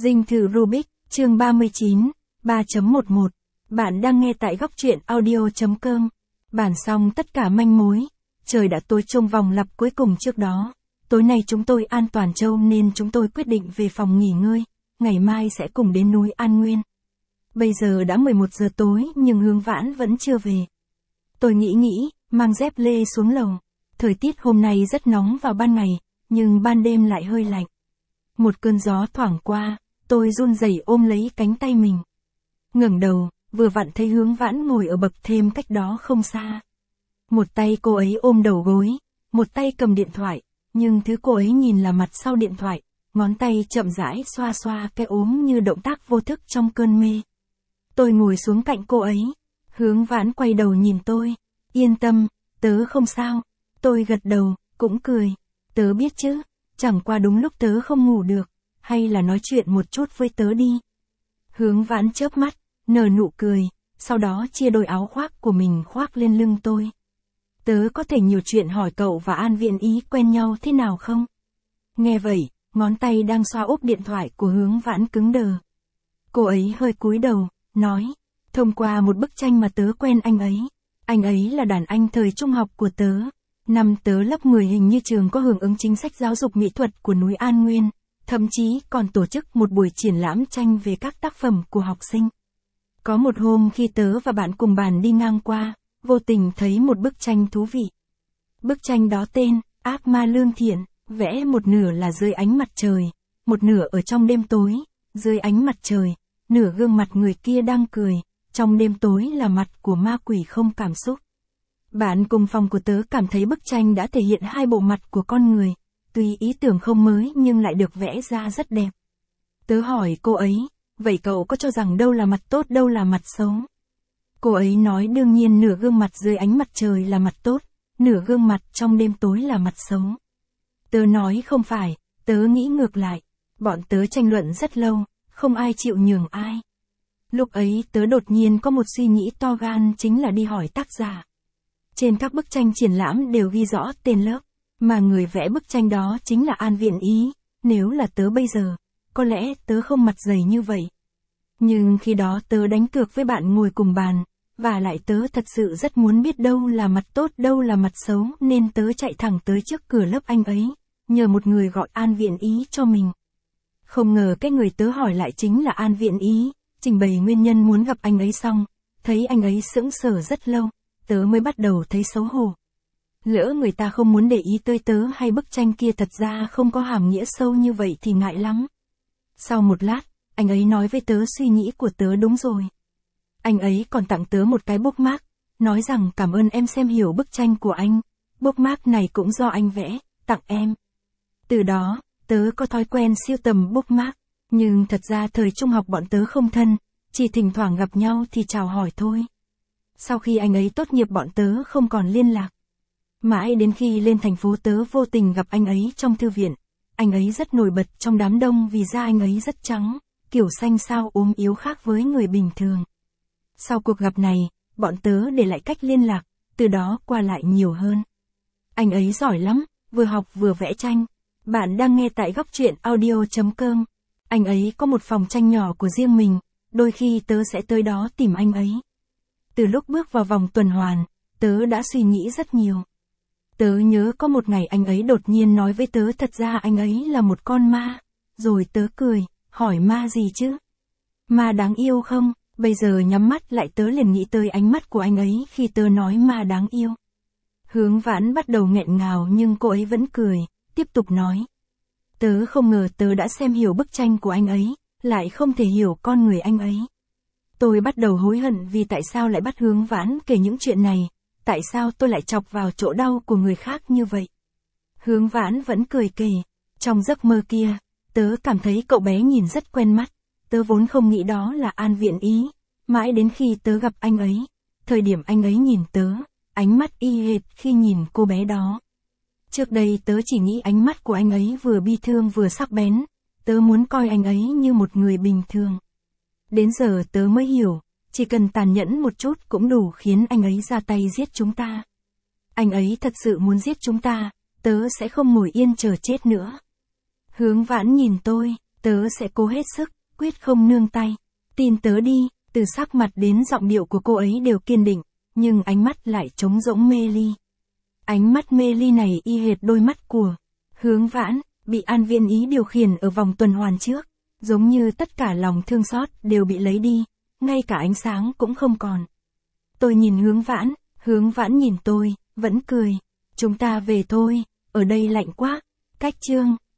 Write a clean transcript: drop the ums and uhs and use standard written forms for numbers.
Dinh thự Rubik, chương 39, 3.11. Bạn đang nghe tại góc truyện audio.com. Bản xong tất cả manh mối. Trời đã tối trong vòng lặp cuối cùng trước đó. Tối nay chúng tôi an toàn châu nên chúng tôi quyết định về phòng nghỉ ngơi. Ngày mai sẽ cùng đến núi An Nguyên. Bây giờ đã 11 giờ tối nhưng Hướng Vãn vẫn chưa về. Tôi nghĩ, mang dép lê xuống lầu. Thời tiết hôm nay rất nóng vào ban ngày, nhưng ban đêm lại hơi lạnh. Một cơn gió thoảng qua, tôi run rẩy ôm lấy cánh tay mình. Ngẩng đầu, vừa vặn thấy Hướng Vãn ngồi ở bậc thềm cách đó không xa. Một tay cô ấy ôm đầu gối, một tay cầm điện thoại, nhưng thứ cô ấy nhìn là mặt sau điện thoại, ngón tay chậm rãi xoa xoa cái ốm như động tác vô thức trong cơn mê. Tôi ngồi xuống cạnh cô ấy, Hướng Vãn quay đầu nhìn tôi, yên tâm, tớ không sao. Tôi gật đầu, cũng cười, tớ biết chứ, chẳng qua đúng lúc tớ không ngủ được, hay là nói chuyện một chút với tớ đi. Hướng Vãn chớp mắt, nở nụ cười, sau đó chia đôi áo khoác của mình khoác lên lưng tôi. Tớ có thể nhiều chuyện hỏi cậu và An Viện Ý quen nhau thế nào không? Nghe vậy, ngón tay đang xoa úp điện thoại của Hướng Vãn cứng đờ. Cô ấy hơi cúi đầu, nói, thông qua một bức tranh mà tớ quen anh ấy là đàn anh thời trung học của tớ. Năm tớ lớp 10 hình như trường có hưởng ứng chính sách giáo dục mỹ thuật của núi An Nguyên, thậm chí còn tổ chức một buổi triển lãm tranh về các tác phẩm của học sinh. Có một hôm khi tớ và bạn cùng bàn đi ngang qua, vô tình thấy một bức tranh thú vị. Bức tranh đó tên, Ác ma lương thiện, vẽ một nửa là dưới ánh mặt trời, một nửa ở trong đêm tối, dưới ánh mặt trời, nửa gương mặt người kia đang cười, trong đêm tối là mặt của ma quỷ không cảm xúc. Bạn cùng phòng của tớ cảm thấy bức tranh đã thể hiện hai bộ mặt của con người, tuy ý tưởng không mới nhưng lại được vẽ ra rất đẹp. Tớ hỏi cô ấy, vậy cậu có cho rằng đâu là mặt tốt đâu là mặt xấu? Cô ấy nói đương nhiên nửa gương mặt dưới ánh mặt trời là mặt tốt, nửa gương mặt trong đêm tối là mặt xấu. Tớ nói không phải, tớ nghĩ ngược lại. Bọn tớ tranh luận rất lâu, không ai chịu nhường ai. Lúc ấy tớ đột nhiên có một suy nghĩ to gan chính là đi hỏi tác giả. Trên các bức tranh triển lãm đều ghi rõ tên lớp, mà người vẽ bức tranh đó chính là An Viện Ý. Nếu là tớ bây giờ, có lẽ tớ không mặt dày như vậy. Nhưng khi đó tớ đánh cược với bạn ngồi cùng bàn, và lại tớ thật sự rất muốn biết đâu là mặt tốt đâu là mặt xấu nên tớ chạy thẳng tới trước cửa lớp anh ấy, nhờ một người gọi An Viện Ý cho mình. Không ngờ cái người tớ hỏi lại chính là An Viện Ý, trình bày nguyên nhân muốn gặp anh ấy xong, thấy anh ấy sững sờ rất lâu, tớ mới bắt đầu thấy xấu hổ. Lỡ người ta không muốn để ý tới tớ hay bức tranh kia thật ra không có hàm nghĩa sâu như vậy thì ngại lắm. Sau một lát, anh ấy nói với tớ suy nghĩ của tớ đúng rồi. Anh ấy còn tặng tớ một cái bookmark, nói rằng cảm ơn em xem hiểu bức tranh của anh, bookmark này cũng do anh vẽ, tặng em. Từ đó, tớ có thói quen sưu tầm bookmark, nhưng thật ra thời trung học bọn tớ không thân, chỉ thỉnh thoảng gặp nhau thì chào hỏi thôi. Sau khi anh ấy tốt nghiệp bọn tớ không còn liên lạc. Mãi đến khi lên thành phố tớ vô tình gặp anh ấy trong thư viện. Anh ấy rất nổi bật trong đám đông vì da anh ấy rất trắng, kiểu xanh xao ốm yếu khác với người bình thường. Sau cuộc gặp này, bọn tớ để lại cách liên lạc, từ đó qua lại nhiều hơn. Anh ấy giỏi lắm, vừa học vừa vẽ tranh. Bạn đang nghe tại góc truyện audio.com. Anh ấy có một phòng tranh nhỏ của riêng mình, đôi khi tớ sẽ tới đó tìm anh ấy. Từ lúc bước vào vòng tuần hoàn, tớ đã suy nghĩ rất nhiều. Tớ nhớ có một ngày anh ấy đột nhiên nói với tớ thật ra anh ấy là một con ma. Rồi tớ cười, hỏi ma gì chứ? Ma đáng yêu không? Bây giờ nhắm mắt lại tớ liền nghĩ tới ánh mắt của anh ấy khi tớ nói ma đáng yêu. Hướng Vãn bắt đầu nghẹn ngào nhưng cô ấy vẫn cười, tiếp tục nói. Tớ không ngờ tớ đã xem hiểu bức tranh của anh ấy, lại không thể hiểu con người anh ấy. Tôi bắt đầu hối hận vì tại sao lại bắt Hướng Vãn kể những chuyện này, tại sao tôi lại chọc vào chỗ đau của người khác như vậy. Hướng Vãn vẫn cười kể, trong giấc mơ kia, tớ cảm thấy cậu bé nhìn rất quen mắt, tớ vốn không nghĩ đó là An Viện Ý, mãi đến khi tớ gặp anh ấy, thời điểm anh ấy nhìn tớ, ánh mắt y hệt khi nhìn cô bé đó. Trước đây tớ chỉ nghĩ ánh mắt của anh ấy vừa bi thương vừa sắc bén, tớ muốn coi anh ấy như một người bình thường. Đến giờ tớ mới hiểu, chỉ cần tàn nhẫn một chút cũng đủ khiến anh ấy ra tay giết chúng ta. Anh ấy thật sự muốn giết chúng ta, tớ sẽ không ngồi yên chờ chết nữa. Hướng Vãn nhìn tôi, Tớ sẽ cố hết sức, quyết không nương tay. Tin tớ đi, từ sắc mặt đến giọng điệu của cô ấy đều kiên định, nhưng ánh mắt lại trống rỗng mê ly. Ánh mắt mê ly này y hệt đôi mắt của Hướng Vãn, bị An Viên Ý điều khiển ở vòng tuần hoàn trước, giống như tất cả lòng thương xót đều bị lấy đi, ngay cả ánh sáng cũng không còn. Tôi nhìn Hướng Vãn nhìn tôi, vẫn cười. Chúng ta về thôi, ở đây lạnh quá. Cách chương